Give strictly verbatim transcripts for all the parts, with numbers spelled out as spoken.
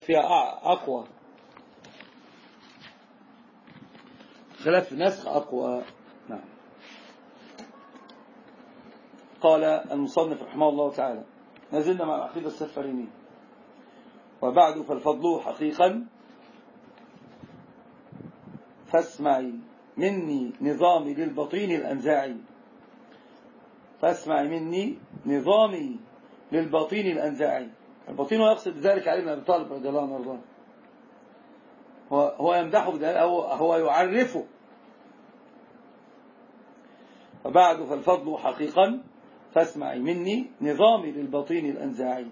فيها أقوى، خلاف النسخ أقوى. نعم. قال المصنف رحمه الله تعالى: نزلنا مع العقيدة السفارينية. وبعد فالفضل حقيقا فاسمعي مني نظامي للبطين الأنزاعي. فاسمعي مني نظامي للبطين الأنزاعي. البطين هو يقصد بذلك علي بن أبي طالب رضي الله عنه وارضاه. هو يمدحه بذلك، هو يعرفه. وبعد فالفضل حقيقا فاسمعي مني نظامي للبطين الأنزاعي.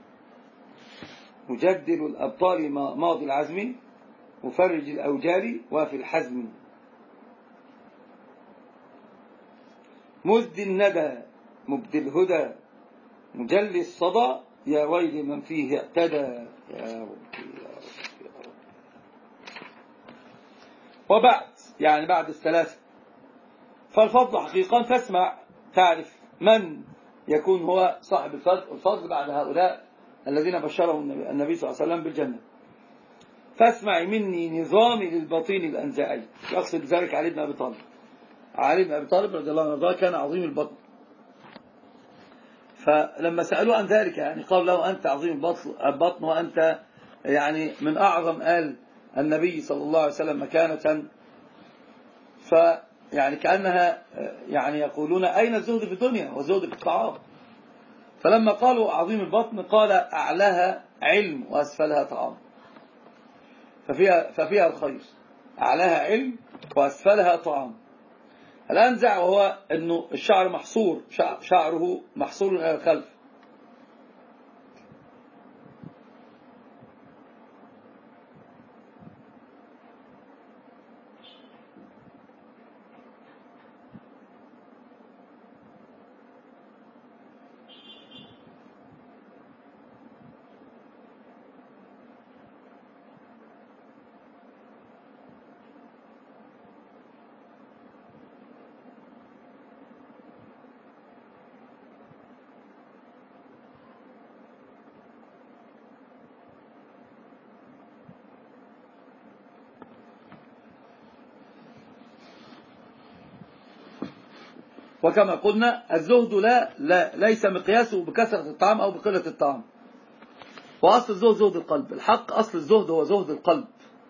مجدل الأبطال ماضي العزم، مفرج الأوجار وفي الحزم. مزد الندى مبدي الهدى، مجلي الصدى، يا ويل من فيه اعتدى. يا رب يا رب يا رب. وبعد يعني بعد الثلاثة فالفضل حقيقا فاسمع، تعرف من يكون هو صاحب الفضل بعد هؤلاء الذين بشرهم النبي صلى الله عليه وسلم بالجنة. فاسمعي مني نظامي للبطين الأنزاعي. يقصد ذلك علي بن أبي طالب. علي بن أبي طالب رضي الله عنه كان عظيم البطن، فلما سألوه عن ذلك يعني قال له: أنت عظيم البطن وأنت يعني من أعظم آل النبي صلى الله عليه وسلم مكانة. فيعني كأنها يعني يقولون: أين الزهد في الدنيا والزهد في الطعام؟ فلما قالوا عظيم البطن قال: أعلاها علم وأسفلها طعام. ففيها, ففيها الخير، أعلاها علم وأسفلها طعام. الأنزع وهو أنه الشعر محصور، شعره محصور إلى الخلف. وكما قلنا الزهد لا, لا ليس مقياسه بكثرة الطعام أو بقلة الطعام، وأصل الزهد زهد القلب. الحق أصل الزهد هو زهد القلب.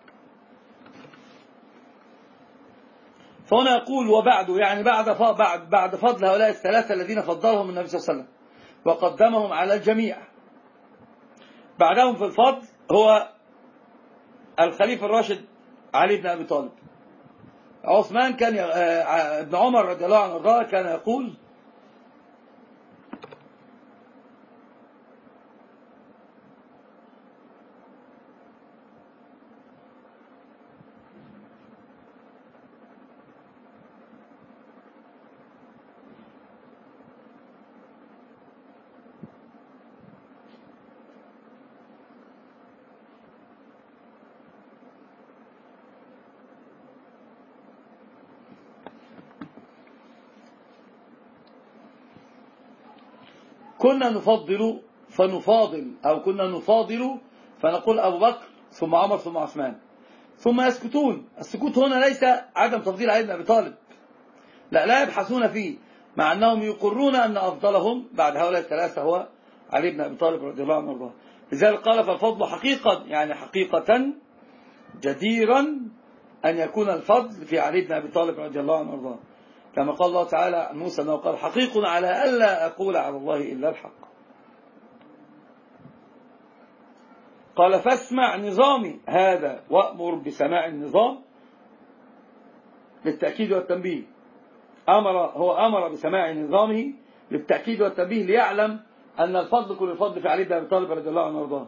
فهنا يقول: وبعد يعني بعد بعد بعد فضل هؤلاء الثلاثة الذين فضلهم النبي صلى الله عليه وسلم وقدمهم على الجميع. بعدهم في الفضل هو الخليفة الراشد علي بن أبي طالب. عثمان كان ابن عمر رضي الله عنه وارضاه كان يقول: كنا نفضل فنفاضل، أو كنا نفاضل فنقول أبو بكر ثم عمر ثم عثمان، ثم يسكتون. السكوت هنا ليس عدم تفضيل علي بن أبي طالب، لا لا يبحثون فيه، مع أنهم يقرون أن أفضلهم بعد هؤلاء الثلاثة هو علي بن أبي طالب رضي الله عنه وارضاه. لذلك قال: فالفضل حقيقة يعني حقيقة جديرا أن يكون الفضل في علي بن أبي طالب رضي الله عنه وارضاه، كما قال الله تعالى عن موسى أنه قال: حقيق على ألا أقول على الله إلا الحق. قال: فاسمع نظامي هذا وأمر بسماع النظام للتأكيد والتنبيه. أمر هو أمر بسماع نظامه للتأكيد والتنبيه ليعلم أن الفضل كل الفضل في علي بن أبي طالب رضي الله عنه وارضاه.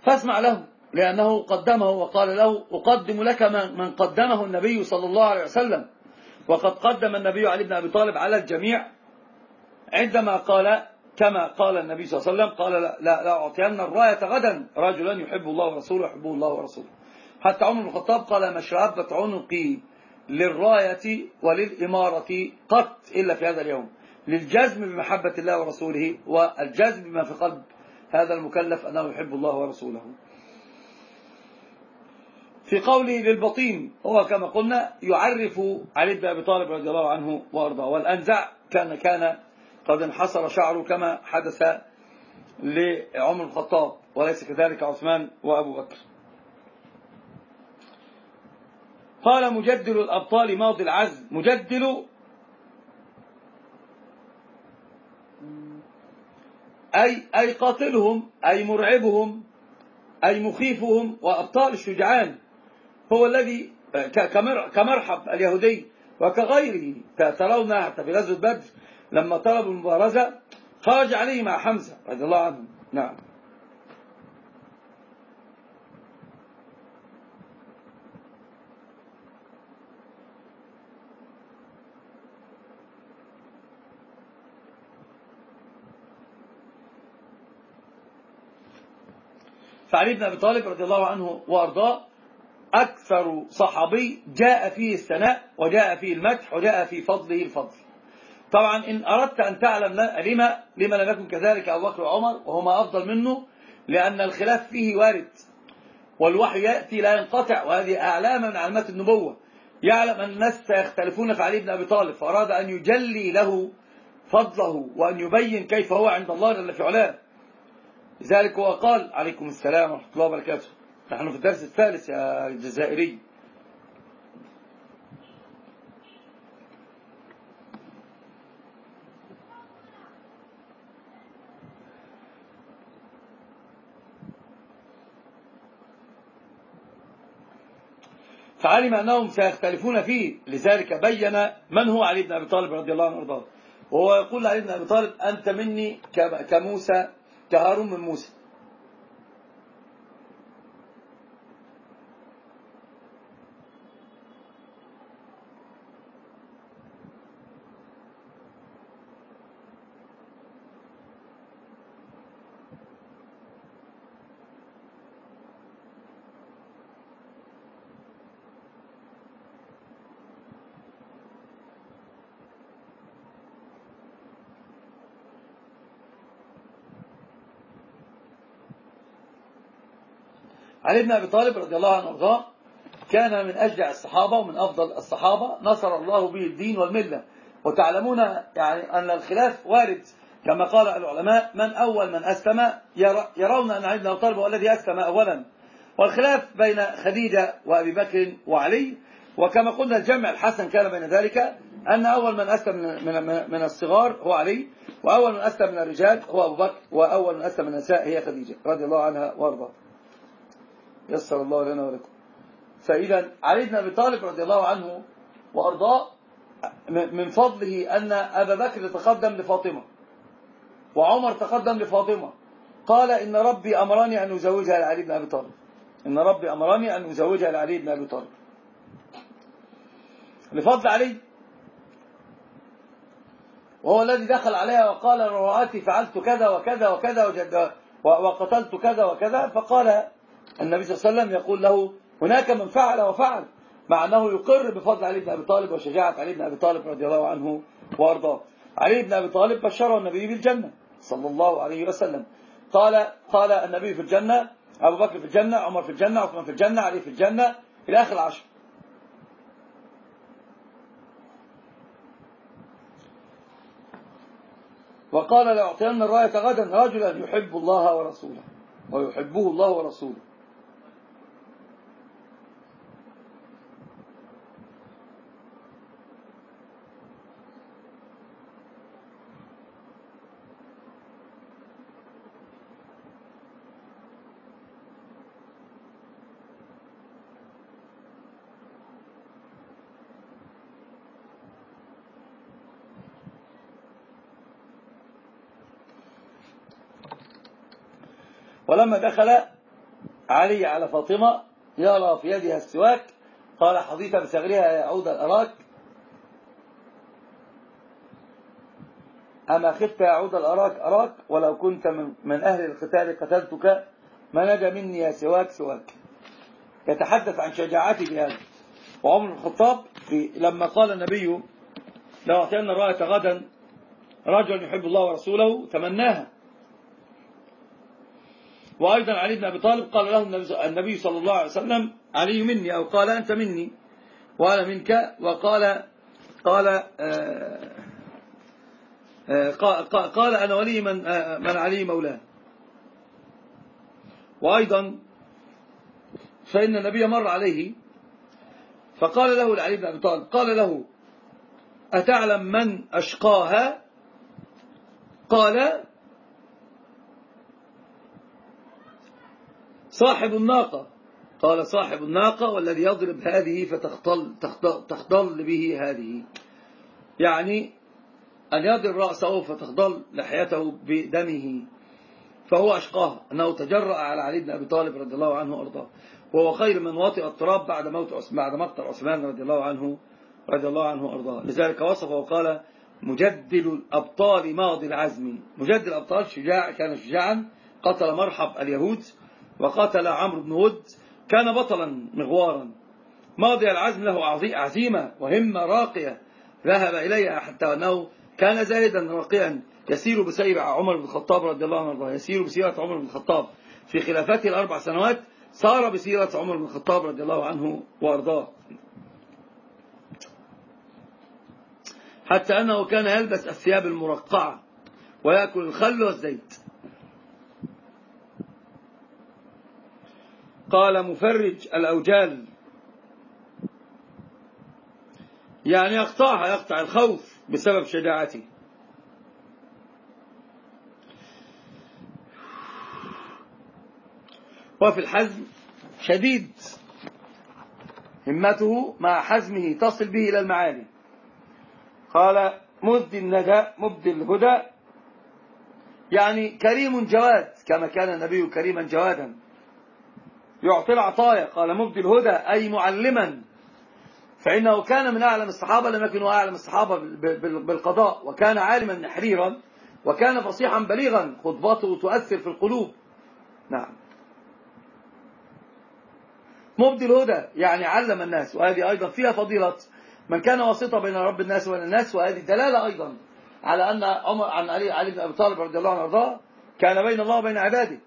فاسمع له، لأنه قدمه وقال له أقدم لك من قدمه النبي صلى الله عليه وسلم، وقد قدم النبي علي بن أبي طالب على الجميع عندما قال كما قال النبي صلى الله عليه وسلم، قال لا, لا أعطين الراية غدا رجلا يحب الله ورسوله يحبه الله ورسوله. حتى عمر بن الخطاب قال ما شربت عنقي للراية وللإمارة قط إلا في هذا اليوم، للجزم بمحبة الله ورسوله والجزم بما في قلب هذا المكلف أنه يحب الله ورسوله. في قوله للبطين هو كما قلنا يعرف علي بن أبي طالب رضي الله عنه وأرضاه. والأنزع كان كان قد انحصر شعره كما حدث لعمر الخطاب، وليس كذلك عثمان وأبو بكر. قال مجدل الأبطال ماضي العزم. مجدل أي, أي قاتلهم أي مرعبهم أي مخيفهم، وأبطال الشجعان هو الذي كمرحب اليهودي وكغيره. ترون حتى في غزوة بدر لما طلبوا المبارزة خرج عليه مع حمزة رضي الله عنه. نعم. فعلي بن أبي طالب رضي الله عنه وأرضاه أكثر صحابي جاء فيه الثناء وجاء فيه المدح وجاء في فضله الفضل. طبعا إن أردت أن تعلم لما لما لم يكن كذلك أبو بكر وعمر وهما أفضل منه، لأن الخلاف فيه وارد والوحي يأتي لا ينقطع، وهذه أعلام من علامات النبوة. يعلم أن الناس سيختلفون في علي بن أبي طالب، فأراد أن يجلي له فضله وأن يبين كيف هو عند الله جل في علاه. لذلك هو قال عليكم السلام ورحمة الله وبركاته. نحن في الدرس الثالث يا الجزائري. فعلم أنهم سيختلفون فيه، لذلك بين من هو علي بن أبي طالب رضي الله عنه وارضاه. وهو يقول لعلي بن أبي طالب أنت مني كموسى كهارون من موسى. علي بن أبي طالب رضي الله عنه وارضاه كان من أشجع الصحابة ومن أفضل الصحابة، نصر الله به الدين والملة. وتعلمون يعني أن الخلاف وارد كما قال العلماء من أول من أسلم، يرون أن علي بن أبي طالب هو الذي أسلم أولا، والخلاف بين خديجة وأبي بكر وعلي. وكما قلنا الجمع الحسن كان بين ذلك أن أول من أسلم من من الصغار هو علي، وأول من أسلم من الرجال هو أبو بكر، وأول من أسلم من النساء هي خديجة رضي الله عنها وارضاها. يسر الله لنا ولكم. فإذا علي بن أبي طالب رضي الله عنه وأرضاه من فضله أن أبا بكر تقدم لفاطمة وعمر تقدم لفاطمة، قال إن ربي أمرني أن أزوجها لعلي بن أبي طالب، إن ربي أمرني أن أزوجها لعلي بن أبي طالب لفضل علي. وهو الذي دخل عليها وقال لو رأتي فعلت كذا وكذا وكذا وقتلت كذا وكذا، فقال النبي صلى الله عليه وسلم يقول له هناك من فعل وفعل، مع أنه يقر بفضل علي بن أبي طالب وشجاعة علي بن أبي طالب رضي الله عنه وأرضاه. علي بن أبي طالب بشره النبي بالجنة صلى الله عليه وسلم. قال قال النبي في الجنة، أبو بكر في الجنة، عمر في الجنة، عثمان في الجنة، علي في الجنة، إلى آخر العشر. وقال لأعطين الراية غدا رجلا يحب الله ورسوله ويحبه الله ورسوله. ولما دخل علي على فاطمة يرى في يدها السواك، قال حظيت بثغرها يا عود الأراك، أما خفت يا عود الأراك أراك، ولو كنت من, من أهل القتال قتلتك، ما نجا مني يا سواك سواك. يتحدث عن شجاعته بهذا. وعمر بن الخطاب لما قال النبي لو أعطينا الراية غدا رجل يحب الله ورسوله تمناها. وأيضا علي بن أبي طالب قال له النبي صلى الله عليه وسلم علي مني، أو قال أنت مني وأنا منك، وقال قال آه آه قال أنا ولي من, آه من علي مولاه. وأيضا فإن النبي مر عليه فقال له لعلي بن أبي طالب، قال له أتعلم من أشقاها؟ قال صاحب الناقة. قال صاحب الناقة والذي يضرب هذه فتخضل تخضل به هذه، يعني أن يضرب رأسه فتخضل لحيته بدمه، فهو أشقاها أنه تجرأ على علي بن أبي طالب رضي الله عنه وأرضاه، وهو خير من وطئ التراب بعد موت بعد مقتل عثمان رضي الله عنه رضي الله عنه وأرضاه. لذلك وصفه وقال مجدل الأبطال ماضي العزم. مجدل الأبطال شجاع، كان شجاعا، قتل مرحب اليهود وقتل عمرو بن ود، كان بطلا مغوارا ماضي العزم، له عزيمة وهمة راقية ذهب إليها، حتى أنه كان زاهدا راقيا يسير بسير عمر بن الخطاب رضي الله عنه وارضاه، يسير بسيرة عمر بن الخطاب في خلافته الأربع سنوات، سار بسيرة عمر بن الخطاب رضي الله عنه وارضاه، حتى أنه كان يلبس الثياب المرقعة ويأكل الخل والزيت. قال مفرج الأوجال، يعني يقطعها، يقطع الخوف بسبب شجاعته. وفي الحزم شديد، همته مع حزمه تصل به إلى المعالي. قال مبدي الندى مبدي الهدى، يعني كريم جواد، كما كان النبي كريما جوادا يعطي العطايا. قال مبدي الهدى أي معلما، فإنه كان من أعلم الصحابة، لم يكن أعلم الصحابة بالقضاء، وكان عالما نحريرا، وكان فصيحا بليغا، خطبته تؤثر في القلوب. نعم. مبدي الهدى يعني علم الناس، وهذه أيضا فيها فضيلة من كان واسطة بين رب الناس وبين الناس، وهذه دلالة أيضا على أن عمر عن علي علي بن أبي طالب رضي الله عنه وارضاه كان بين الله وبين عباده.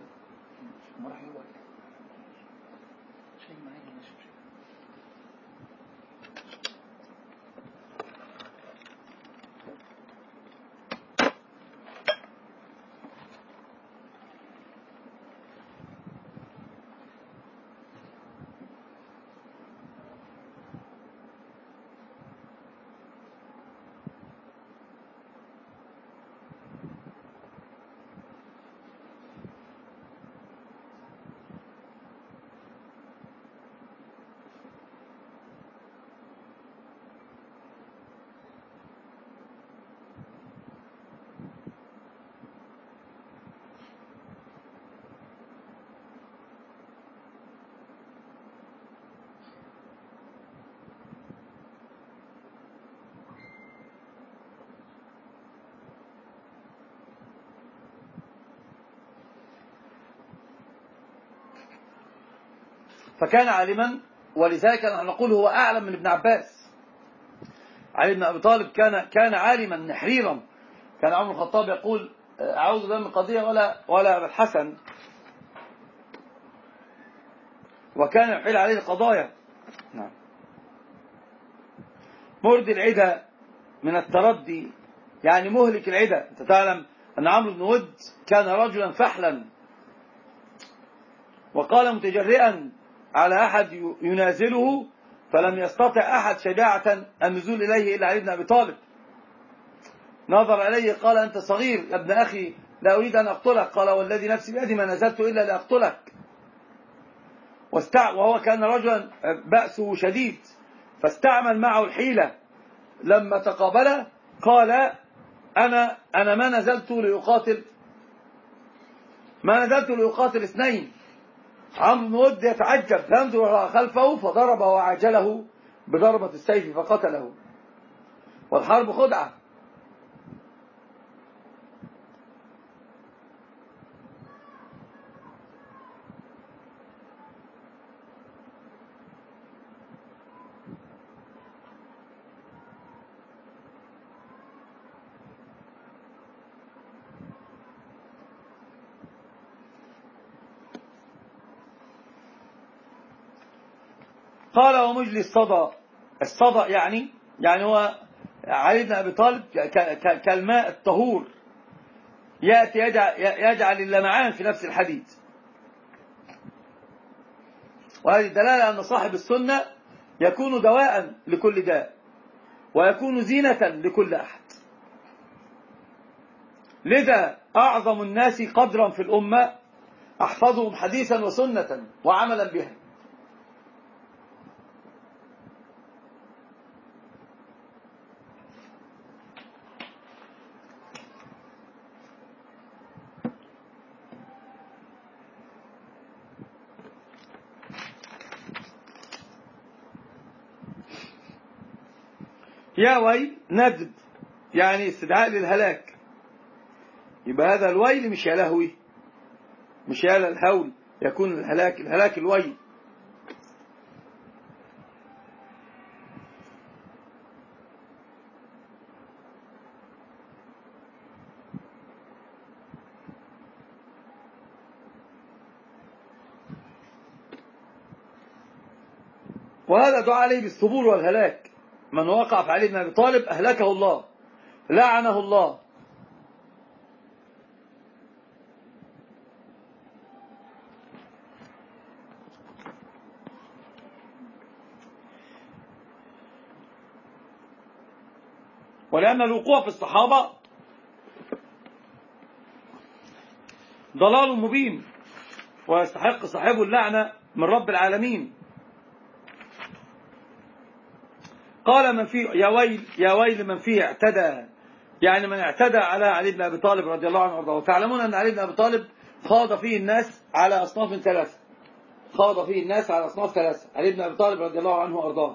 فكان عالما، ولذلك نحن نقول هو أعلم من ابن عباس. علي بن أبي طالب كان كان عالما نحريرا. كان عمر بن الخطاب يقول أعوذ بالله من القضية ولا ولا الحسن، وكان يحيل عليه القضايا. نعم. مرد العدا من التردي، يعني مهلك العدا. أنت تعلم أن عمرو بن ود كان رجلا فحلا، وقال متجرئا على أحد ينازله، فلم يستطع أحد شجاعة النزول إليه إلا علي بن أبي طالب. نظر إليه قال أنت صغير يا ابن أخي، لا أريد أن أقتلك. قال والذي نفسي بيدي ما نزلت إلا لأقتلك. وهو كان رجلا بأسه شديد، فاستعمل معه الحيلة. لما تقابله قال أنا أنا ما نزلت ليقاتل ما نزلت ليقاتل اثنين، عمرو بن ود يتعجب ينظر خلفه فضربه وعاجله بضربة السيف فقتله. والحرب خدعة. قال ومجلي الصدى. الصدى يعني يعني هو علي بن أبي طالب كالماء الطهور يأتي يجعل, يجعل اللمعان في نفس الحديد. وهذه دلالة أن صاحب السنة يكون دواء لكل داء ويكون زينة لكل أحد. لذا أعظم الناس قدرا في الأمة أحفظهم حديثا وسنة وعملا بها. يا ويل ندب يعني استدعاء للهلاك. يبقى هذا الويل مش يا لهوي، مش يا للهول، يكون الهلاك الهلاك الويل. وهذا دعاء عليه بالصبور والهلاك. من وقع في علي بن أبي طالب أهلكه الله، لعنه الله. ولأن الوقوع في الصحابة ضلال مبين ويستحق صاحبه اللعنة من رب العالمين. قال من فيه يا ويل يا ويل من فيه اعتدى، يعني من اعتدى على علي بن أبي طالب رضي الله عنه وارضاه. وتعلمون أن علي بن أبي طالب خاض فيه الناس على أصناف ثلاثة خاض فيه الناس على أصناف ثلاثة علي بن أبي طالب رضي الله عنه وارضاه.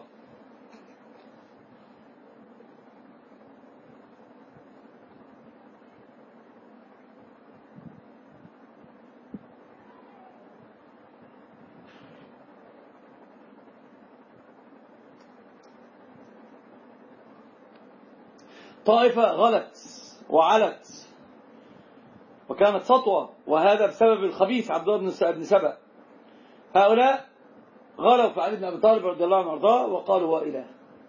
طائفة غلت وعلت وكانت سطوة، وهذا بسبب الخبيث عبد الله بن سبأ. هؤلاء غلوا في علي بن أبي طالب رضي الله عنه وارضاه وقالوا هو إله.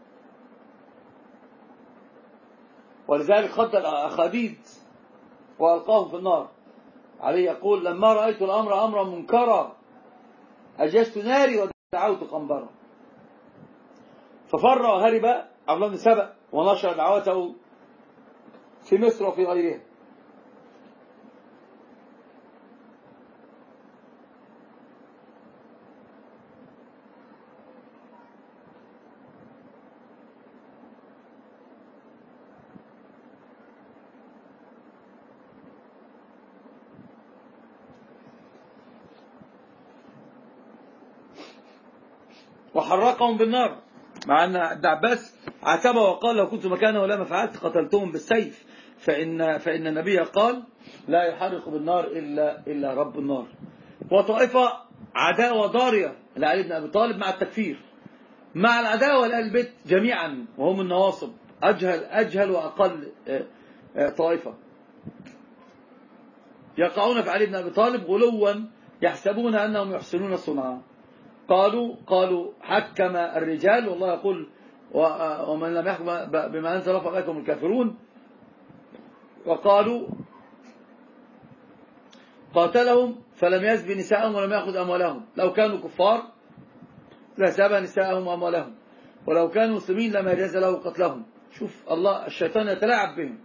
ولذلك خد الأخاديد وألقاهم في النار. علي يقول لما رأيت الأمر أمرا منكرا أجزت ناري ودعوت قنبرا. ففر وهرب عبد الله بن سبأ ونشر دعوته في مصر وفي غيرها. وحرقهم بالنار، مع أن ابن عباس عاتبه وقال لو كنت مكانه لما فعلت قتلتهم بالسيف، فإن, فإن النبي قال لا يحرق بالنار إلا, إلا رب النار. وطائفة عداوة ضارية لعلي بن أبي طالب مع التكفير، مع العداوة لأهل البيت جميعا، وهم النواصب أجهل, أجهل وأقل طائفة يقعون في علي بن أبي طالب غلوا يحسبون أنهم يحسنون صنعا. قالوا قالوا حكم الرجال، والله يقول ومن لم يحكم بما أنزل فأولئكم الكافرون. وقالوا قاتلهم فلم يسب نساءهم ولم يأخذ أموالهم، لو كانوا كفار لسب نساءهم وأموالهم، ولو كانوا مسلمين لما يجاز له قتلهم. شوف الله الشيطان يتلاعب بهم.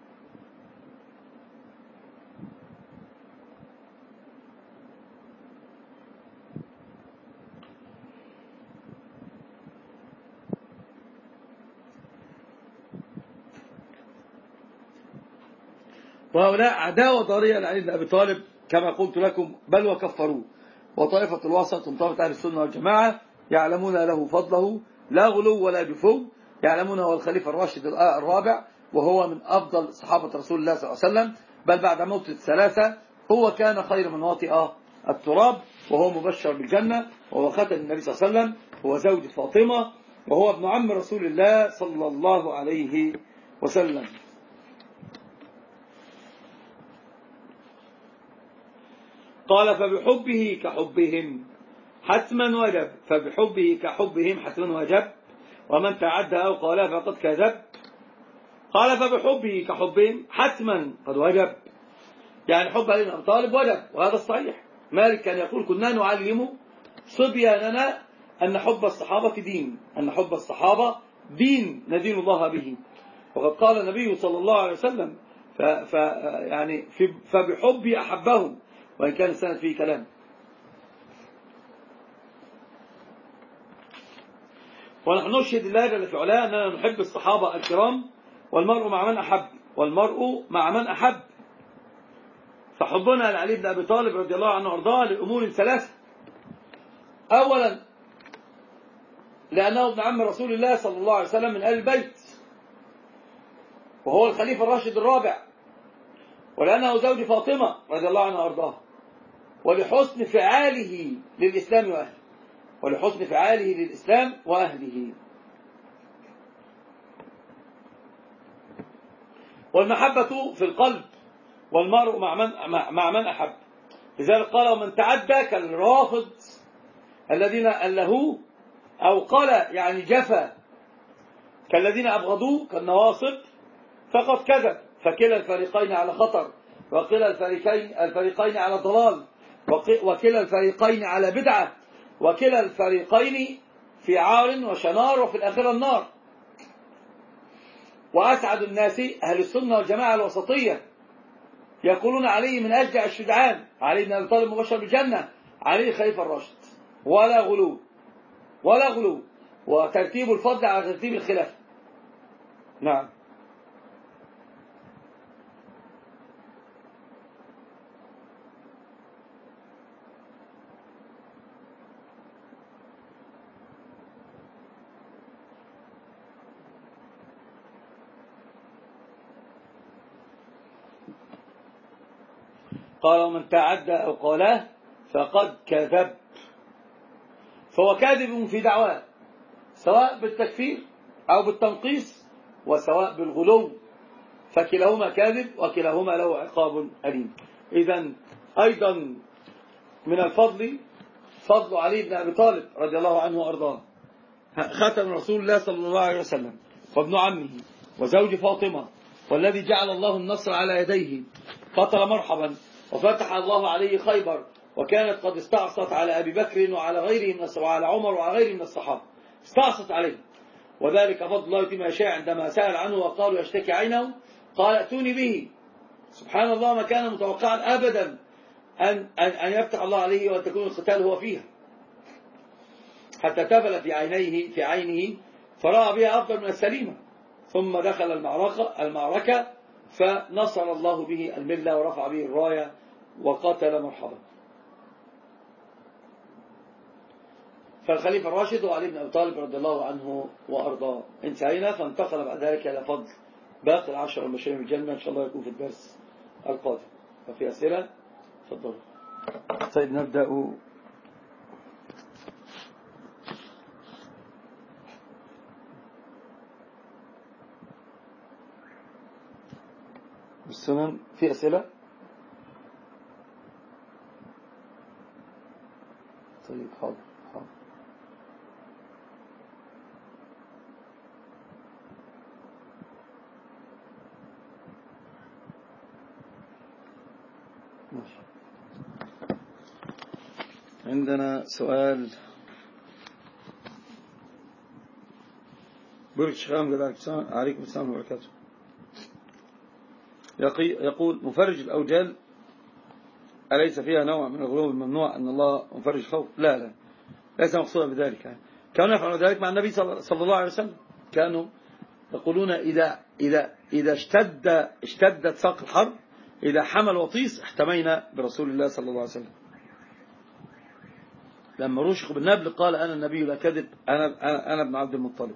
وهؤلاء عداوة ضارية لعلي بن أبي طالب كما قلت لكم، بل وكفروه. وطائفة الوسط من طائفة أهل السنة والجماعة يعلمون له فضله لا غلو ولا جفو، يعلمون هو الخليفة الراشد الرابع، وهو من أفضل صحابة رسول الله صلى الله عليه وسلم، بل بعد موت الثلاثة هو كان خير من واطئ التراب، وهو مبشر بالجنة، وهو خاتم النبي صلى الله عليه وسلم، هو زوج فاطمة، وهو ابن عم رسول الله صلى الله عليه وسلم. قال فبحبه كحبهم حتما وجب، فبحبه كحبهم حتما وجب، ومن تعدى أو قال فقد كذب. قال فبحبه كحبهم حتما قد وجب، يعني حب علي بن أبي طالب وجب، وهذا الصحيح. مالك كان يقول كنا نعلم صبياننا أن حب الصحابة دين، أن حب الصحابة دين ندين الله به. وقد قال النبي صلى الله عليه وسلم ف ف يعني فبحبي أحبهم، وإن كان السند فيه كلام. ونحن نشهد الله جل في علاه أننا نحب الصحابة الكرام، والمرء مع من أحب، والمرء مع من أحب. فحبنا لعلي بن أبي طالب رضي الله عنه وارضاه لأمور ثلاثة. أولا لأنه ابن عم رسول الله صلى الله عليه وسلم من آل البيت، وهو الخليفة الراشد الرابع، ولأنه زوج فاطمة رضي الله عنها وارضاه، ولحسن فعاله للإسلام وأهله، ولحسن فعاله للإسلام وأهله. والمحبة في القلب، والمرء مع من, مع من أحب. لذلك قال ومن تعدى كالرافض الذين ألهوا، أو قال يعني جفا كالذين أبغضوه كالنواصب فقد كذب، فكلا الفريقين على خطر، وكلا الفريقين, الفريقين على ضلال، وكلا الفريقين على بدعة، وكلا الفريقين في عار وشنار، وفي الآخرة النار. وأسعد الناس أهل السنة والجماعة الوسطية، يقولون عليه من أشجع الشجعان، علي بن أبي طالب مبشر بالجنة، علي خليفة الراشد، ولا غلو ولا غلو، وترتيب الفضل على ترتيب الخلافة. نعم. قال ومن تعدى أو قاله فقد كذب، فهو كاذب في دعواه، سواء بالتكفير أو بالتنقيص، وسواء بالغلو، فكلاهما كاذب وكلاهما له عقاب أليم. إذن أيضا من الفضل فضل علي بن أبي طالب رضي الله عنه وأرضاه، خاتم رسول الله صلى الله عليه وسلم، وابن عمه، وزوج فاطمة، والذي جعل الله النصر على يديه، قتل مرحبا وفتح الله عليه خيبر، وكانت قد استعصت على أبي بكر وعلى غيره من الصحابة، وعلى عمر وعلى غيره من الصحابة، استعصت عليه، وذلك فضل الله يتم يشاء. عندما سأل عنه وقالوا يشتكي عينه قال ائتوني به. سبحان الله، ما كان متوقعا أبدا أن, أن, أن يفتح الله عليه وأن تكون القتال هو فيها، حتى تفل في عينيه في عينه فرأى بها أفضل من السليمة، ثم دخل المعركة, المعركة فنصر الله به الملة ورفع به الراية وقتل مرحبا. فالخليفة الراشد وعلي بن أبي طالب رضي الله عنه وأرضاه. انتهينا، فانتقل بعد ذلك إلى فضل باقي العشر المبشرين بالجنة، إن شاء الله يكون في الدرس القادم. وفي أسئلة تفضلوا. طيب نبدأ. السنن في أسئلة؟ طيب حاضر حاضر. ماشي. عندنا سؤال بورك شخام عليكم السلام وبركاته. يقول مفرج الأوجال أليس فيها نوع من الغلو الممنوع أن الله مفرج خوف؟ لا لا، ليس مقصودا بذلك. كانوا يفعلون ذلك مع النبي صلى الله عليه وسلم، كانوا يقولون إذا إذا إذا اشتد اشتدت ساق الحرب، إذا حمل وطيس احتمينا برسول الله صلى الله عليه وسلم. لما رشق بالنبل قال أنا النبي لا كذب، أنا, أنا, أنا ابن عبد المطلب.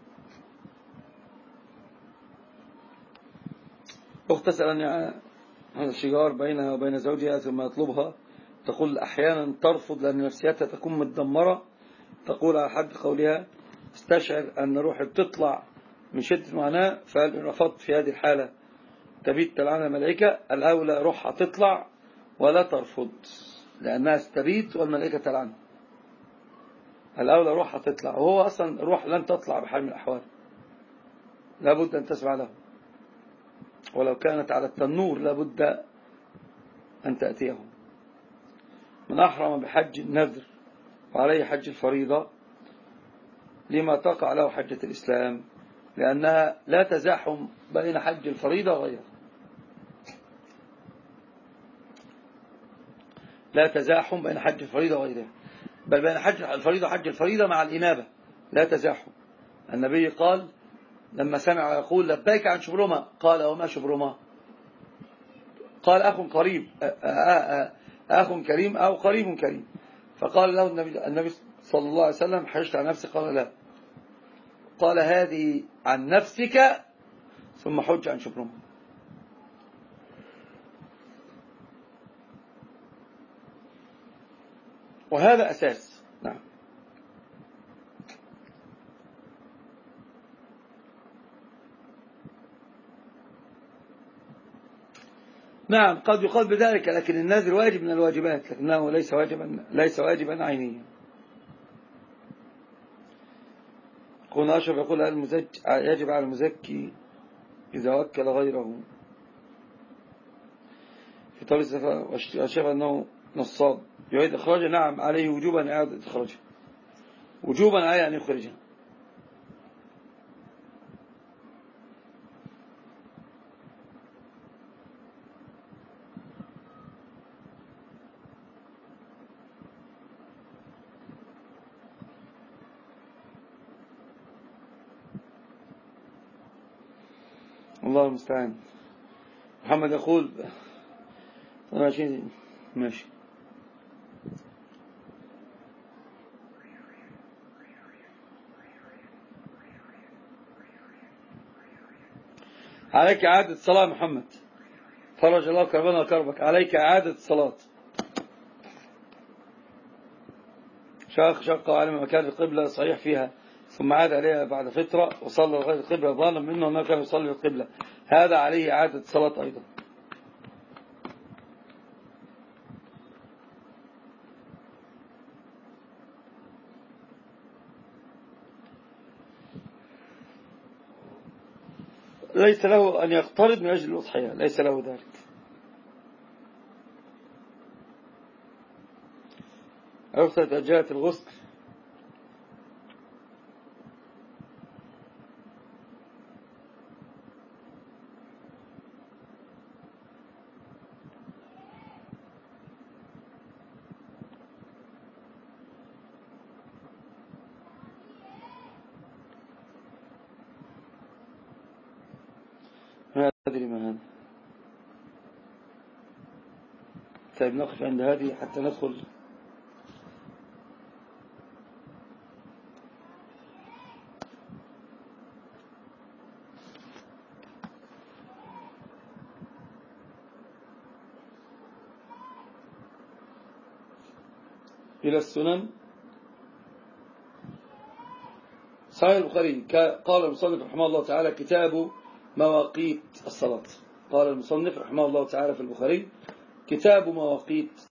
أخت تسألني عن الشجار بينها وبين زوجها ثم يطلبها، تقول أحيانا ترفض لأن نفسيتها تكون متدمرة. تقول على حد قولها استشعر أن روحي بتطلع من شدة المعاناة، فهل إن رفضت في هذه الحالة تبيت تلعنها الملائكة؟ الأولى روحها تطلع ولا ترفض، لأنها استبيت والملائكة تلعنها. الأولى روحها تطلع، وهو أصلا الروح لن تطلع بحال من الأحوال، لابد أن تسمع له، ولو كانت على التنور لابد أن تأتيه. من أحرم بحج النذر وعليه حج الفريضة لما تقع له حجة الإسلام، لأنها لا تزاحم بين حج الفريضة وغيره، لا تزاحم بين حج الفريضة وغيرها، بل بين حج الفريضة وحج الفريضة مع الإنابة لا تزاحم. النبي قال لما سمع يقول لبيك عن شبرمة، قال وما شبرمة؟ قال أخ قريب، أخ كريم أو قريب كريم. فقال له النبي, النبي صلى الله عليه وسلم حجت عن نفسك؟ قال لا. قال هذه عن نفسك ثم حج عن شبرمة. وهذا أساس. نعم نعم قد يقال بذلك، لكن النذر واجب من الواجبات، لكنه ليس واجبا ليس واجبا عينيا. يقول أشرف يقول يجب على المزكي إذا وكل غيره في طريق الزكاة وشاف أنه نصاب يعيد إخراجه. نعم عليه وجوبا إعادة إخراجه، وجوبا عليه أن يخرجه. الله المستعان. محمد يقول ماشي ماشي عليك إعادة الصلاة. محمد فرج الله كربنا وكربك، عليك إعادة الصلاة. شاق شق على مكان القبلة صحيح فيها ثم عاد عليها بعد فترة وصلى لغاية القبلة ظالم منه أنه كان يصلي القبلة، هذا عليه إعادة الصلاة أيضا. ليس له أن يقترض من أجل الأضحية، ليس له ذلك. أخذت أجهة الغسل ما أدري ما هذا. طيب نقف عند هذه حتى ندخل. إلى السنن. صحيح البخاري قال المصنف رحمه الله تعالى كتاب مواقيت الصلاة. قال المصنف رحمه الله تعالى في البخاري كتاب مواقيت